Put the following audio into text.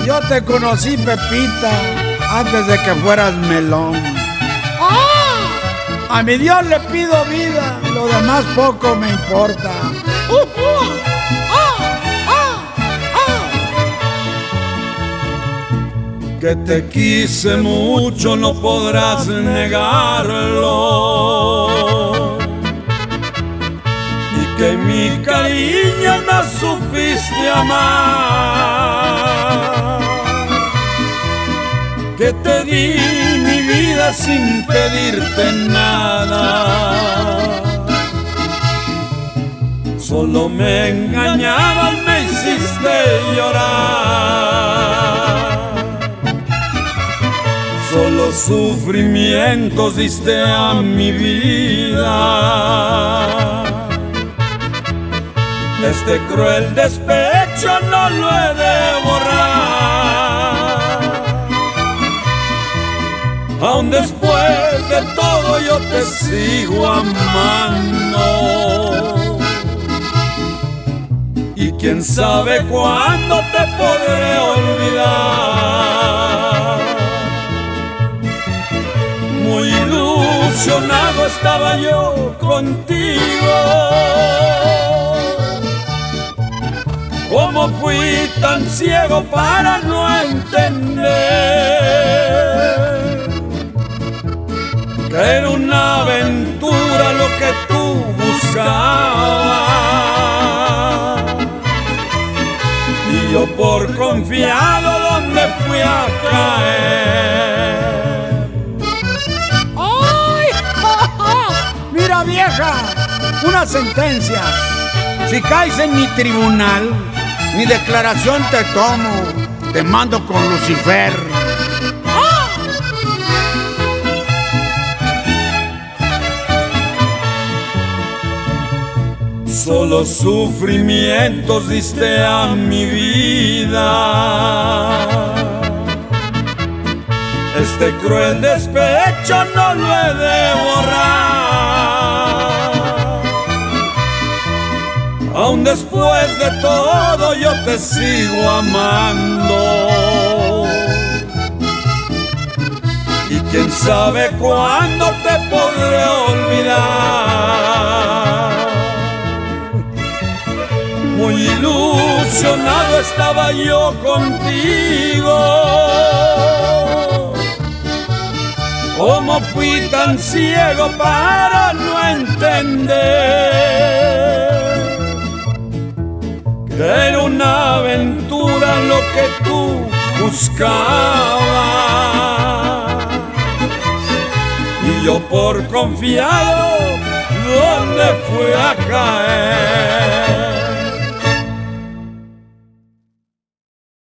Yo te conocí, Pepita, antes de que fueras melón. A mi Dios le pido vida, lo demás poco me importa. Que te quise mucho, no podrás negarlo, y que mi cariño no supiste amar, que te di mi vida sin pedirte nada, solo me engañabas, me hiciste llorar. Solo sufrimientos diste a mi vida. Este cruel despecho no lo he de borrar. Aún después de todo yo te sigo amando, y quién sabe cuándo te podré olvidar. Muy ilusionado estaba yo contigo, ¿cómo fui tan ciego para no entender que era una aventura lo que tú buscabas? Y yo por confiado, ¿dónde fui a caer? Mira, vieja, una sentencia. Si caes en mi tribunal, mi declaración te tomo, te mando con Lucifer. Solo sufrimientos diste a mi vida. Este cruel despecho no lo he de borrar. Aún después de todo yo te sigo amando, y quién sabe cuándo te podré olvidar. Muy ilusionado estaba yo contigo, ¿cómo fui tan ciego para no entender que era una aventura lo que tú buscabas? Y yo por confiado, ¿dónde fui a caer?